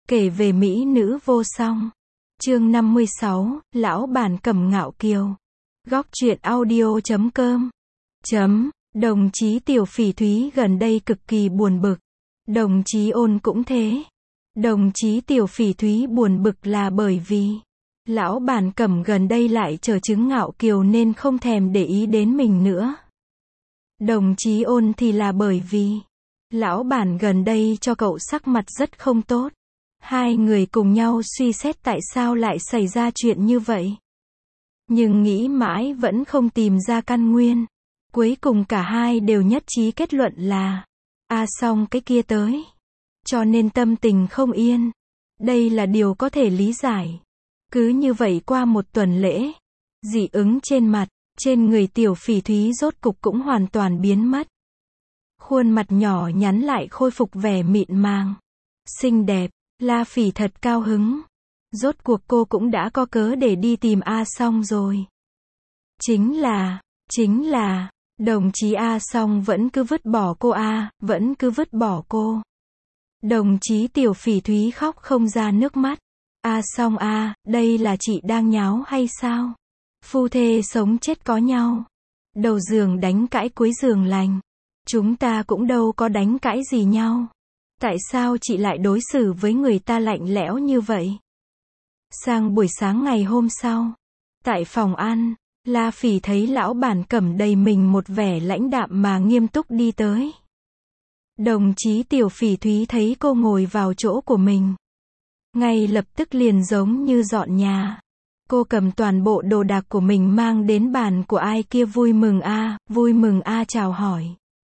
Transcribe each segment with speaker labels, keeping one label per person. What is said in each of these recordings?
Speaker 1: Kể về mỹ nữ vô song. Chương 56, Lão bản Cẩm Ngạo Kiều. Góc truyện audio.com. Đồng chí Tiểu Phỉ Thúy gần đây cực kỳ buồn bực. Đồng chí Ôn cũng thế. Đồng chí Tiểu Phỉ Thúy buồn bực là bởi vì Lão bản Cẩm gần đây lại trở chứng ngạo kiều nên không thèm để ý đến mình nữa. Đồng chí Ôn thì là bởi vì Lão bản gần đây cho cậu sắc mặt rất không tốt. Hai người cùng nhau suy xét tại sao lại xảy ra chuyện như vậy. Nhưng nghĩ mãi vẫn không tìm ra căn nguyên. Cuối cùng cả hai đều nhất trí kết luận là xong cái kia tới. Cho nên tâm tình không yên. Đây là điều có thể lý giải. Cứ như vậy qua một tuần lễ, dị ứng trên mặt, trên người Tiểu Phỉ Thúy rốt cục cũng hoàn toàn biến mất. Khuôn mặt nhỏ nhắn lại khôi phục vẻ mịn màng, xinh đẹp. La Phỉ thật cao hứng. Rốt cuộc cô cũng đã có cớ để đi tìm A Song rồi. Chính là, đồng chí A Song vẫn cứ vứt bỏ cô vẫn cứ vứt bỏ cô. Đồng chí Tiểu Phỉ Thúy khóc không ra nước mắt. A Song đây là chị đang nháo hay sao? Phu thê sống chết có nhau. Đầu giường đánh cãi cuối giường lành. Chúng ta cũng đâu có đánh cãi gì nhau. Tại sao chị lại đối xử với người ta lạnh lẽo như vậy? Sang buổi sáng ngày hôm sau, tại phòng ăn, La Phỉ thấy lão bản Cẩm đầy mình một vẻ lãnh đạm mà nghiêm túc đi tới. Đồng chí Tiểu Phỉ Thúy thấy cô ngồi vào chỗ của mình, ngay lập tức liền giống như dọn nhà. Cô cầm toàn bộ đồ đạc của mình mang đến bàn của ai kia. Vui mừng chào hỏi.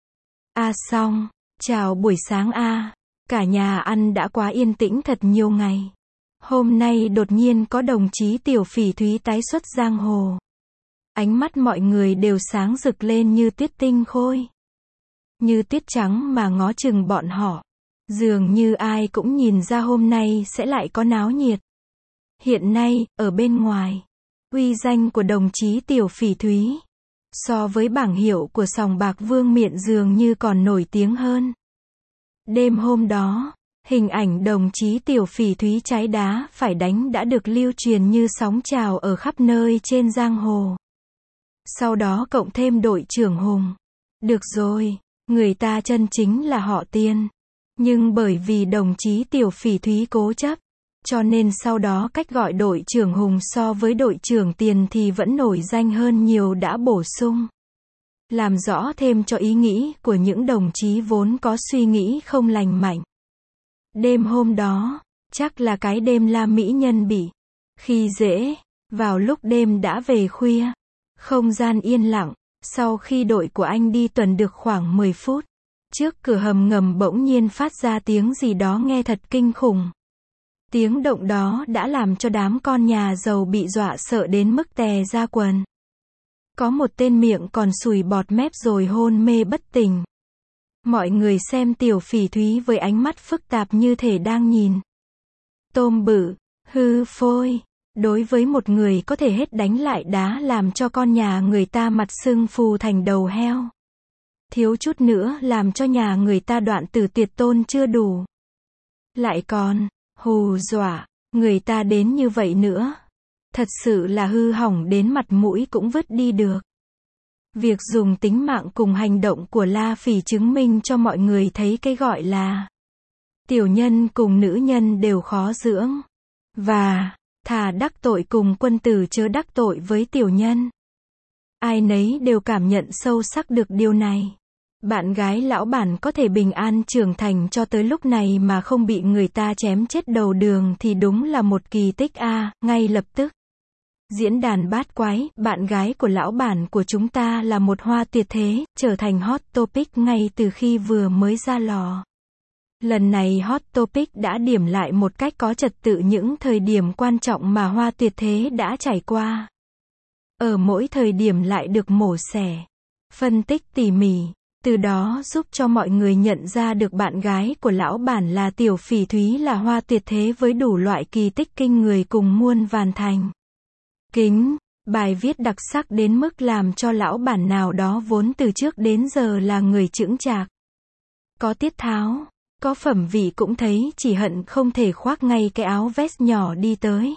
Speaker 1: Xong, chào buổi sáng Cả nhà ăn đã quá yên tĩnh thật nhiều ngày. Hôm nay đột nhiên có đồng chí Tiểu Phỉ Thúy tái xuất giang hồ. Ánh mắt mọi người đều sáng rực lên như tuyết tinh khôi. Như tuyết trắng mà ngó chừng bọn họ. Dường như ai cũng nhìn ra hôm nay sẽ lại có náo nhiệt. Hiện nay, ở bên ngoài, uy danh của đồng chí Tiểu Phỉ Thúy, so với bảng hiệu của sòng bạc Vương Miện dường như còn nổi tiếng hơn. Đêm hôm đó, hình ảnh đồng chí Tiểu Phỉ Thúy cháy đá phải đánh đã được lưu truyền như sóng trào ở khắp nơi trên giang hồ. Sau đó cộng thêm đội trưởng Hùng. Được rồi, người ta chân chính là họ Tiên. Nhưng bởi vì đồng chí Tiểu Phỉ Thúy cố chấp, cho nên sau đó cách gọi đội trưởng Hùng so với đội trưởng Tiền thì vẫn nổi danh hơn nhiều đã bổ sung. Làm rõ thêm cho ý nghĩ của những đồng chí vốn có suy nghĩ không lành mạnh. Đêm hôm đó, chắc là cái đêm La Mỹ Nhân bị khi dễ. Vào lúc đêm đã về khuya, không gian yên lặng, sau khi đội của anh đi tuần được khoảng 10 phút, trước cửa hầm ngầm bỗng nhiên phát ra tiếng gì đó nghe thật kinh khủng. Tiếng động đó đã làm cho đám con nhà giàu bị dọa sợ đến mức tè ra quần. Có một tên miệng còn sùi bọt mép rồi hôn mê bất tỉnh. Mọi người xem Tiểu Phỉ Thúy với ánh mắt phức tạp như thể đang nhìn tôm bự, hư phôi. Đối với một người có thể hết đánh lại đá làm cho con nhà người ta mặt sưng phù thành đầu heo. Thiếu chút nữa làm cho nhà người ta đoạn tử tuyệt tôn chưa đủ. Lại còn hù dọa người ta đến như vậy nữa. Thật sự là hư hỏng đến mặt mũi cũng vứt đi được. Việc dùng tính mạng cùng hành động của La Phỉ chứng minh cho mọi người thấy cái gọi là tiểu nhân cùng nữ nhân đều khó dưỡng. Và thà đắc tội cùng quân tử chớ đắc tội với tiểu nhân. Ai nấy đều cảm nhận sâu sắc được điều này. Bạn gái lão bản có thể bình an trưởng thành cho tới lúc này mà không bị người ta chém chết đầu đường thì đúng là một kỳ tích ngay lập tức. Diễn đàn bát quái, bạn gái của lão bản của chúng ta là một hoa tuyệt thế, trở thành hot topic ngay từ khi vừa mới ra lò. Lần này hot topic đã điểm lại một cách có trật tự những thời điểm quan trọng mà hoa tuyệt thế đã trải qua. Ở mỗi thời điểm lại được mổ xẻ, phân tích tỉ mỉ, từ đó giúp cho mọi người nhận ra được bạn gái của lão bản là Tiểu Phỉ Thúy là hoa tuyệt thế với đủ loại kỳ tích kinh người cùng muôn vàn thành kính. Bài viết đặc sắc đến mức làm cho lão bản nào đó vốn từ trước đến giờ là người chững chạc, có tiết tháo, Có phẩm vị cũng thấy chỉ hận không thể khoác ngay cái áo vest nhỏ đi tới.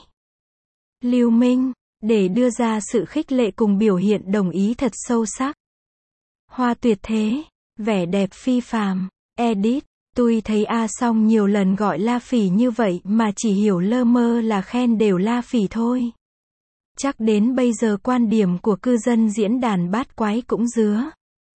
Speaker 1: Lưu Minh, để đưa ra sự khích lệ cùng biểu hiện đồng ý thật sâu sắc. Hoa tuyệt thế, vẻ đẹp phi phàm, edit, tôi thấy A Song nhiều lần gọi La Phỉ như vậy mà chỉ hiểu lơ mơ là khen đều La Phỉ thôi. Chắc đến bây giờ quan điểm của cư dân diễn đàn bát quái cũng dứa.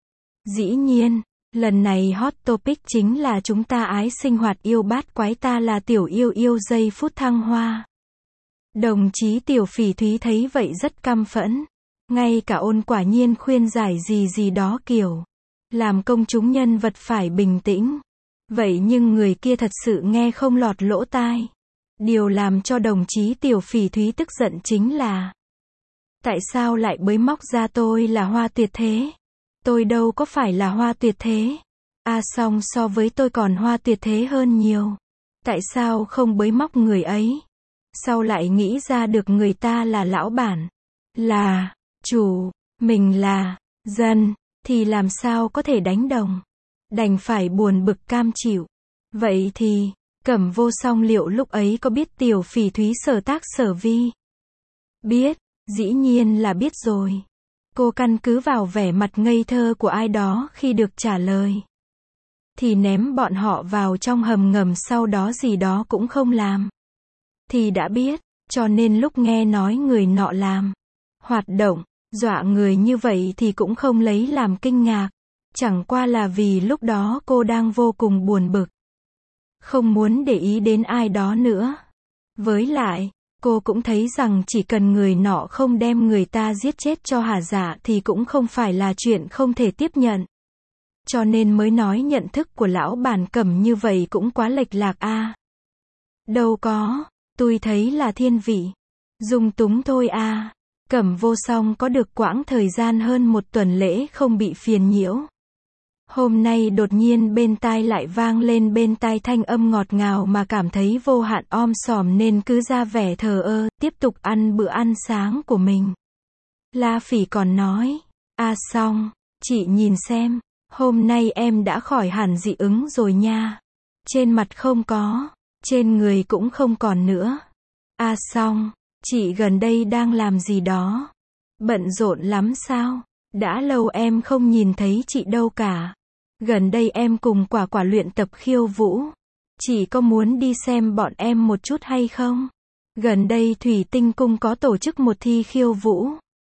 Speaker 1: Dĩ nhiên, lần này hot topic chính là chúng ta ái sinh hoạt yêu bát quái ta là tiểu yêu yêu giây phút thăng hoa. Đồng chí Tiểu Phỉ Thúy thấy vậy rất căm phẫn. Ngay cả Ôn quả nhiên khuyên giải gì đó kiểu. Làm công chúng nhân vật phải bình tĩnh. Vậy nhưng người kia thật sự nghe không lọt lỗ tai. Điều làm cho đồng chí Tiểu Phỉ Thúy tức giận chính là. Tại sao lại bới móc ra tôi là hoa tuyệt thế? Tôi đâu có phải là hoa tuyệt thế. A Song so với tôi còn hoa tuyệt thế hơn nhiều. Tại sao không bới móc người ấy? Sau lại nghĩ ra được người ta là lão bản, là chủ, mình là dân, thì làm sao có thể đánh đồng. Đành phải buồn bực cam chịu. Vậy thì, Cẩm Vô Song liệu lúc ấy có biết Tiểu Phỉ Thúy sở tác sở vi? Biết, dĩ nhiên là biết rồi. Cô căn cứ vào vẻ mặt ngây thơ của ai đó khi được trả lời. Thì ném bọn họ vào trong hầm ngầm sau đó gì đó cũng không làm. Thì đã biết, cho nên lúc nghe nói người nọ làm hoạt động, dọa người như vậy thì cũng không lấy làm kinh ngạc. Chẳng qua là vì lúc đó cô đang vô cùng buồn bực. Không muốn để ý đến ai đó nữa. Với lại, cô cũng thấy rằng chỉ cần người nọ không đem người ta giết chết cho hả dạ thì cũng không phải là chuyện không thể tiếp nhận. Cho nên mới nói nhận thức của lão bản Cẩm như vậy cũng quá lệch lạc a. Đâu có, tôi thấy là thiên vị. Dung túng thôi a. Cẩm Vô Song có được quãng thời gian hơn một tuần lễ không bị phiền nhiễu. Hôm nay đột nhiên bên tai lại vang lên bên tai thanh âm ngọt ngào mà cảm thấy vô hạn om sòm nên cứ ra vẻ thờ ơ, tiếp tục ăn bữa ăn sáng của mình. La Phỉ còn nói, A Song, chị nhìn xem, hôm nay em đã khỏi hẳn dị ứng rồi nha. Trên mặt không có, trên người cũng không còn nữa. A Song, chị gần đây đang làm gì đó? Bận rộn lắm sao? Đã lâu em không nhìn thấy chị đâu cả. Gần đây em cùng Quả Quả luyện tập khiêu vũ. Chị có muốn đi xem bọn em một chút hay không? Gần đây Thủy Tinh Cung có tổ chức một thi khiêu vũ.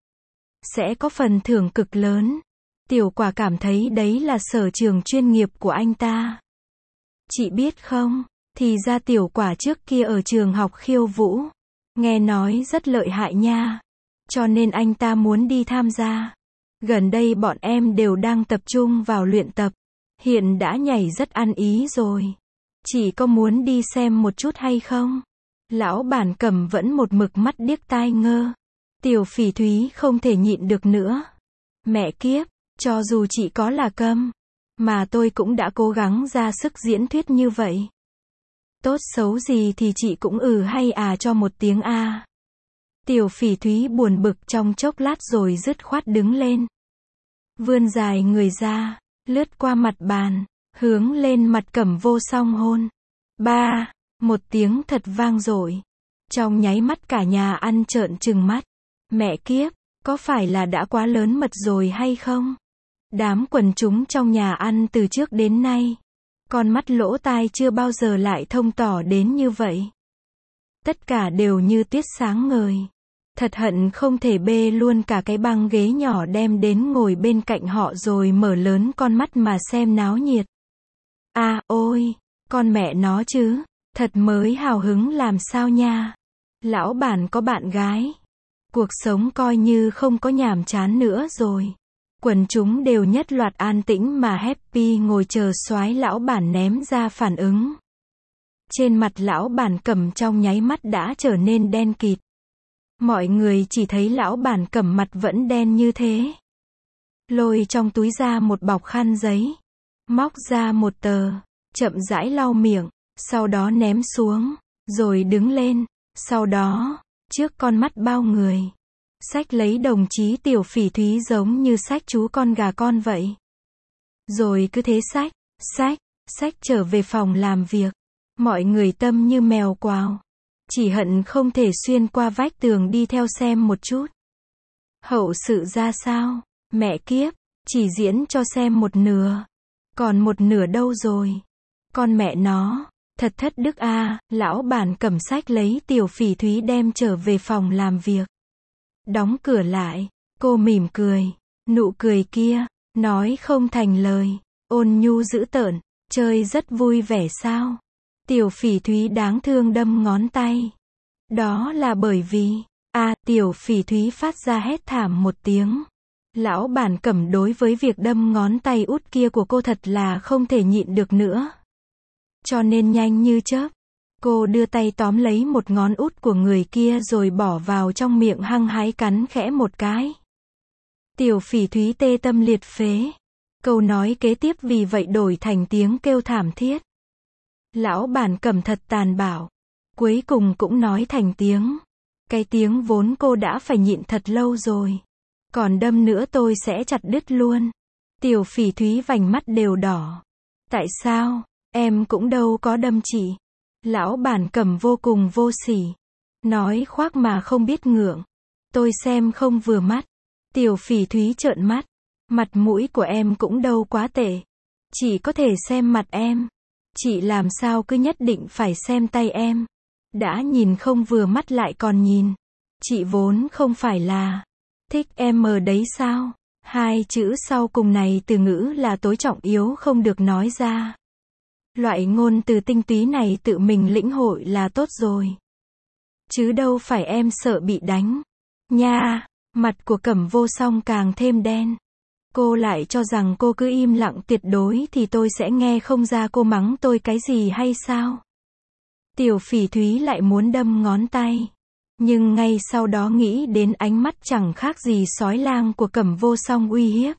Speaker 1: Sẽ có phần thưởng cực lớn. Tiểu Quả cảm thấy đấy là sở trường chuyên nghiệp của anh ta. Chị biết không, thì ra Tiểu Quả trước kia ở trường học khiêu vũ. Nghe nói rất lợi hại nha. Cho nên anh ta muốn đi tham gia. Gần đây bọn em đều đang tập trung vào luyện tập. Hiện đã nhảy rất ăn ý rồi. Chị có muốn đi xem một chút hay không? Lão bản Cẩm vẫn một mực mắt điếc tai ngơ. Tiểu Phỉ Thúy không thể nhịn được nữa. Mẹ kiếp, cho dù chị có là câm, mà tôi cũng đã cố gắng ra sức diễn thuyết như vậy. Tốt xấu gì thì chị cũng hay à cho một tiếng a. Tiểu Phỉ Thúy buồn bực trong chốc lát rồi dứt khoát đứng lên. Vươn dài người ra, lướt qua mặt bàn, hướng lên mặt Cẩm Vô Song hôn. Ba, một tiếng thật vang dội. Trong nháy mắt cả nhà ăn trợn trừng mắt. Mẹ kiếp, có phải là đã quá lớn mật rồi hay không? Đám quần chúng trong nhà ăn từ trước đến nay, con mắt lỗ tai chưa bao giờ lại thông tỏ đến như vậy. Tất cả đều như tuyết sáng ngời. Thật hận không thể bê luôn cả cái băng ghế nhỏ đem đến ngồi bên cạnh họ rồi mở lớn con mắt mà xem náo nhiệt. À, ôi, con mẹ nó chứ, thật mới hào hứng làm sao nha. Lão bản có bạn gái. Cuộc sống coi như không có nhàm chán nữa rồi. Quần chúng đều nhất loạt an tĩnh mà happy ngồi chờ soái lão bản ném ra phản ứng. Trên mặt lão bản Cẩm trong nháy mắt đã trở nên đen kịt. Mọi người chỉ thấy lão bản Cẩm mặt vẫn đen như thế. Lôi trong túi ra một bọc khăn giấy. Móc ra một tờ. Chậm rãi lau miệng. Sau đó ném xuống. Rồi đứng lên. Sau đó, trước con mắt bao người, xách lấy đồng chí Tiểu Phỉ Thúy giống như xách chú con gà con vậy. Rồi cứ thế xách, xách trở về phòng làm việc. Mọi người tâm như mèo quào. Chỉ hận không thể xuyên qua vách tường đi theo xem một chút. Hậu sự ra sao? Mẹ kiếp, chỉ diễn cho xem một nửa. Còn một nửa đâu rồi? Con mẹ nó, thật thất đức a. Lão bản cầm sách lấy Tiểu Phỉ Thúy đem trở về phòng làm việc. Đóng cửa lại, cô mỉm cười. Nụ cười kia, nói không thành lời. Ôn nhu dữ tợn, chơi rất vui vẻ sao? Tiểu Phỉ Thúy đáng thương đâm ngón tay. Đó là bởi vì, Tiểu Phỉ Thúy phát ra hét thảm một tiếng. Lão bản Cẩm đối với việc đâm ngón tay út kia của cô thật là không thể nhịn được nữa. Cho nên nhanh như chớp, cô đưa tay tóm lấy một ngón út của người kia rồi bỏ vào trong miệng hăng hái cắn khẽ một cái. Tiểu Phỉ Thúy tê tâm liệt phế. Câu nói kế tiếp vì vậy đổi thành tiếng kêu thảm thiết. Lão bản Cẩm thật tàn bạo. Cuối cùng cũng nói thành tiếng. Cái tiếng vốn cô đã phải nhịn thật lâu rồi. Còn đâm nữa tôi sẽ chặt đứt luôn. Tiểu Phỉ Thúy vành mắt đều đỏ. Tại sao? Em cũng đâu có đâm chị. Lão bản Cẩm vô cùng vô sỉ. Nói khoác mà không biết ngượng. Tôi xem không vừa mắt. Tiểu Phỉ Thúy trợn mắt. Mặt mũi của em cũng đâu quá tệ. Chị có thể xem mặt em. Chị làm sao cứ nhất định phải xem tay em. Đã nhìn không vừa mắt lại còn nhìn. Chị vốn không phải là thích em ở đấy sao? Hai chữ sau cùng này từ ngữ là tối trọng yếu không được nói ra. Loại ngôn từ tinh túy này tự mình lĩnh hội là tốt rồi. Chứ đâu phải em sợ bị đánh. Nha, mặt của Cẩm Vô Song càng thêm đen. Cô lại cho rằng cô cứ im lặng tuyệt đối thì tôi sẽ nghe không ra cô mắng tôi cái gì hay sao? Tiểu Phỉ Thúy lại muốn đâm ngón tay. Nhưng ngay sau đó nghĩ đến ánh mắt chẳng khác gì sói lang của Cẩm Vô Song uy hiếp.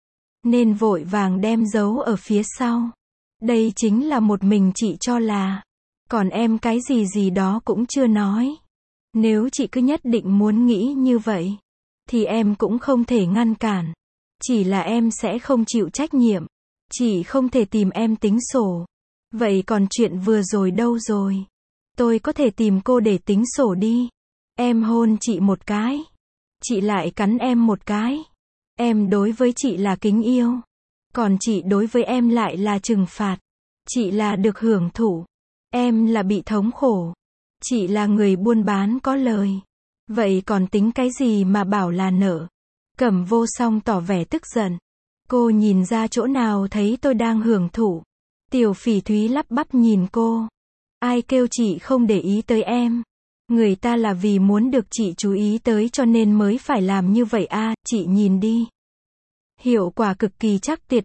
Speaker 1: Nên vội vàng đem giấu ở phía sau. Đây chính là một mình chị cho là. Còn em cái gì gì đó cũng chưa nói. Nếu chị cứ nhất định muốn nghĩ như vậy, thì em cũng không thể ngăn cản. Chỉ là em sẽ không chịu trách nhiệm. Chị không thể tìm em tính sổ. Vậy còn chuyện vừa rồi đâu rồi? Tôi có thể tìm cô để tính sổ đi. Em hôn chị một cái. Chị lại cắn em một cái. Em đối với chị là kính yêu. Còn chị đối với em lại là trừng phạt. Chị là được hưởng thụ. Em là bị thống khổ. Chị là người buôn bán có lời. Vậy còn tính cái gì mà bảo là nợ? Cẩm Vô Song tỏ vẻ tức giận. Cô nhìn ra chỗ nào thấy tôi đang hưởng thụ? Tiểu Phỉ Thúy lắp bắp nhìn cô. Ai kêu chị không để ý tới em? Người ta là vì muốn được chị chú ý tới cho nên mới phải làm như vậy chị nhìn đi. Hiệu quả cực kỳ chắc tuyệt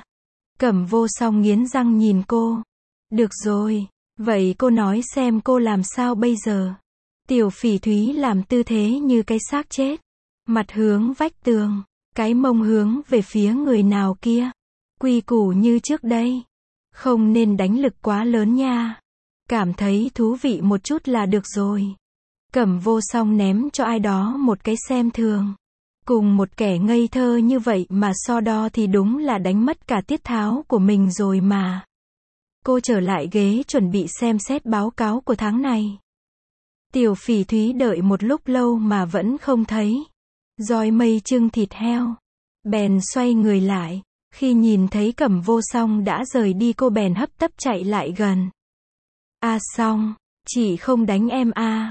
Speaker 1: Cẩm Vô Song nghiến răng nhìn cô. Được rồi, vậy cô nói xem cô làm sao bây giờ? Tiểu Phỉ Thúy làm tư thế như cái xác chết. Mặt hướng vách tường, cái mông hướng về phía người nào kia. Quy củ như trước đây. Không nên đánh lực quá lớn nha. Cảm thấy thú vị một chút là được rồi. Cẩm Vô Song ném cho ai đó một cái xem thường. Cùng một kẻ ngây thơ như vậy mà so đo thì đúng là đánh mất cả tiết tháo của mình rồi mà. Cô trở lại ghế chuẩn bị xem xét báo cáo của tháng này. Tiểu Phỉ Thúy đợi một lúc lâu mà vẫn không thấy roi mây chưng thịt heo. Bèn xoay người lại. Khi nhìn thấy Cẩm Vô Song đã rời đi cô bèn hấp tấp chạy lại gần. Song, chị không đánh em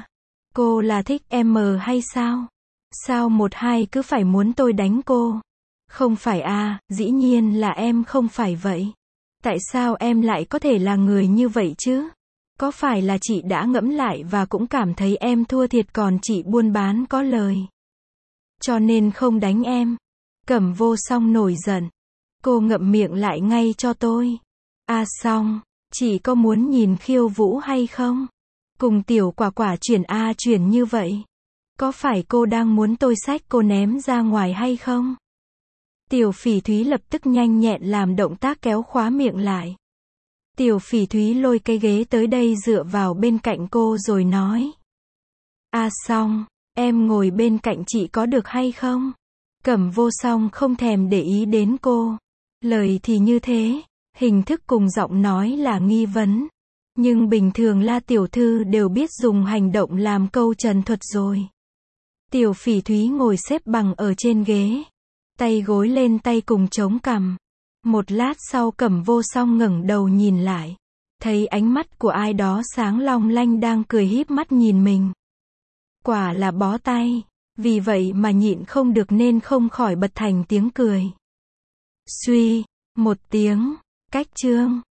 Speaker 1: Cô là thích em hay sao? Sao một hai cứ phải muốn tôi đánh cô? Không phải dĩ nhiên là em không phải vậy. Tại sao em lại có thể là người như vậy chứ? Có phải là chị đã ngẫm lại và cũng cảm thấy em thua thiệt còn chị buôn bán có lời? Cho nên không đánh em. Cẩm Vô Song nổi giận. Cô ngậm miệng lại ngay cho tôi. Song, chị có muốn nhìn khiêu vũ hay không? Cùng Tiểu Quả Quả chuyển như vậy. Có phải cô đang muốn tôi xách cô ném ra ngoài hay không? Tiểu Phỉ Thúy lập tức nhanh nhẹn làm động tác kéo khóa miệng lại. Tiểu Phỉ Thúy lôi cái ghế tới đây dựa vào bên cạnh cô rồi nói. Song, em ngồi bên cạnh chị có được hay không? Cẩm Vô Song không thèm để ý đến cô. Lời thì như thế, Hình thức cùng giọng nói là nghi vấn. Nhưng bình thường La tiểu thư đều biết dùng hành động làm câu trần thuật rồi. Tiểu Phỉ Thúy ngồi xếp bằng ở trên ghế. Tay gối lên tay cùng chống cằm. Một lát sau Cẩm Vô Song ngẩng đầu nhìn lại. Thấy ánh mắt của ai đó sáng long lanh đang cười híp mắt nhìn mình. Quả là bó tay. Vì vậy mà nhịn không được nên không khỏi bật thành tiếng cười. Suy, một tiếng, cách chương.